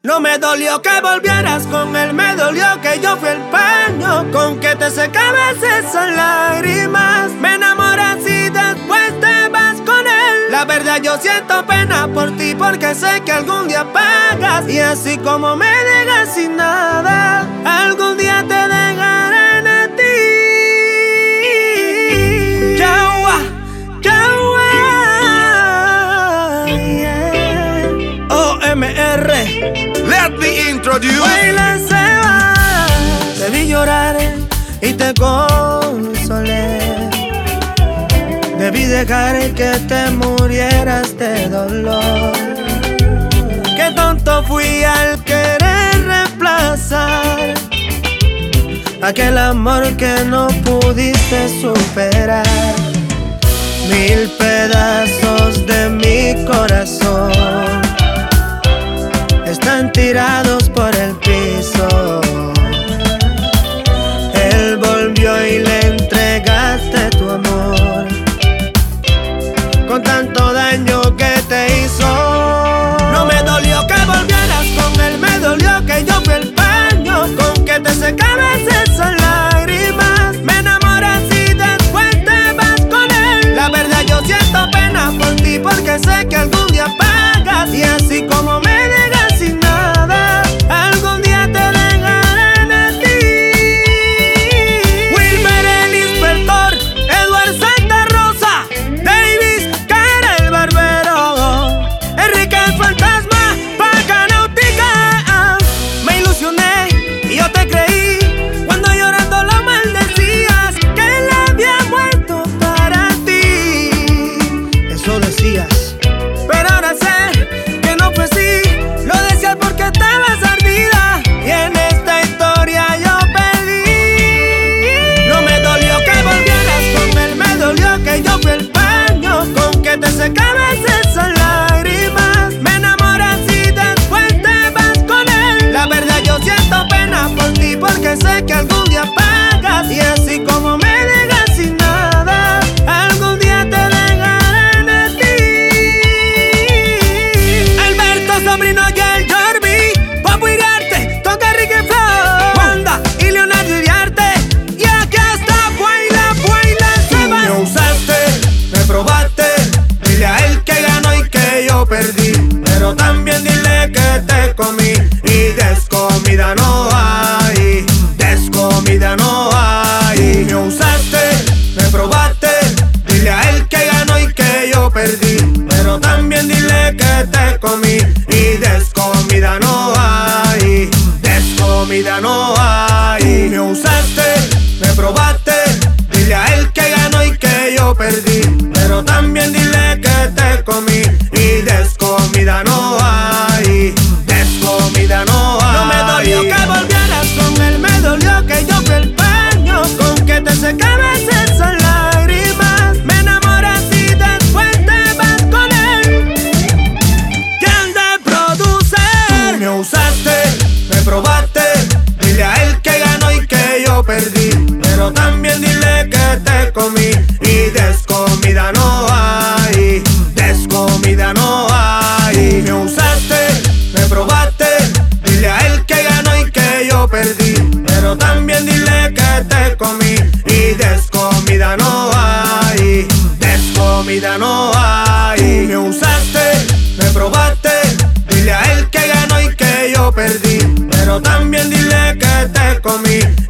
No me dolió que volvieras con él, me dolió que yo fui el paño con que te secabas esas lágrimas. Me enamoras y después te vas con él. La verdad yo siento pena por ti porque sé que algún día pagas. Y así como me dejas sin nada, algún día te dejarán a ti. Yaua, yaua, yeah. OMR. Let me introduce. Baila se va. Te vi llorar y te consolé. Debí dejar que te murieras de dolor. Qué tonto fui al querer reemplazar aquel amor que no pudiste superar. 1000 pedazos de mi corazón están tirados por el piso. Él volvió y le entregaste tu amor con tanto daño que te hizo. No me dolió que volvieras con él, me dolió que yo fui el paño con que te secabas esas lágrimas. Me enamoras y después te vas con él. La verdad yo siento pena por ti porque sé que algún día pagas. Y así como me dejas sin nada, algún día te dejarán a ti. Wilmer el inspector, Edward Santa Rosa, Davis, Cara el barbero, Enrique el fantasma, Paca Náutica. Me ilusioné y yo te creí cuando llorando lo maldecías que él había muerto para ti. Eso decías, pero ahora sé que no fue así. Lo decías porque estabas ardida y en esta historia yo perdí. No me dolió que volvieras con él, me dolió que yo fui el paño con que te secabas esas lágrimas. Me enamoras y después te vas con él. La verdad yo siento pena por ti porque sé que algún día pagas. Y así como me dejas sin nada, algún día te dejarán a ti. Alberto Sobrino y el Jorbi, Papo Iriarte, Toca Ricky Flow, Wanda y Leonardo Iriarte. Y aquí está Baila se va. Me usaste, me probaste, dile a él que ganó y que yo perdí. Pero también dile que te comí y descomida no hay, descomida no hay. Me usaste, me probaste, dile a él que ganó y que yo perdí. Pero también dile que te comí y descomida no hay, descomida no hay. Me usaste, me probaste, dile a él que ganó y que yo perdí. Pero también dile que te comí y descomida no hay, descomida no hay. No me dolió que volvieras con él, me dolió que yo fui el paño con que te secabas esas lágrimas. Me enamoras y después te vas con él. ¿Quién te produce? Tú me usaste, me probaste, dile a él que ganó y que yo perdí. Pero también dile que te comí y descomida no hay, descomida no hay. Me usaste, me probaste, dile a él que ganó y que yo perdí. Pero también dile que te comí y descomida no hay, descomida no hay. Me usaste, me probaste, dile a él que ganó y que yo perdí. Pero también dile que te comí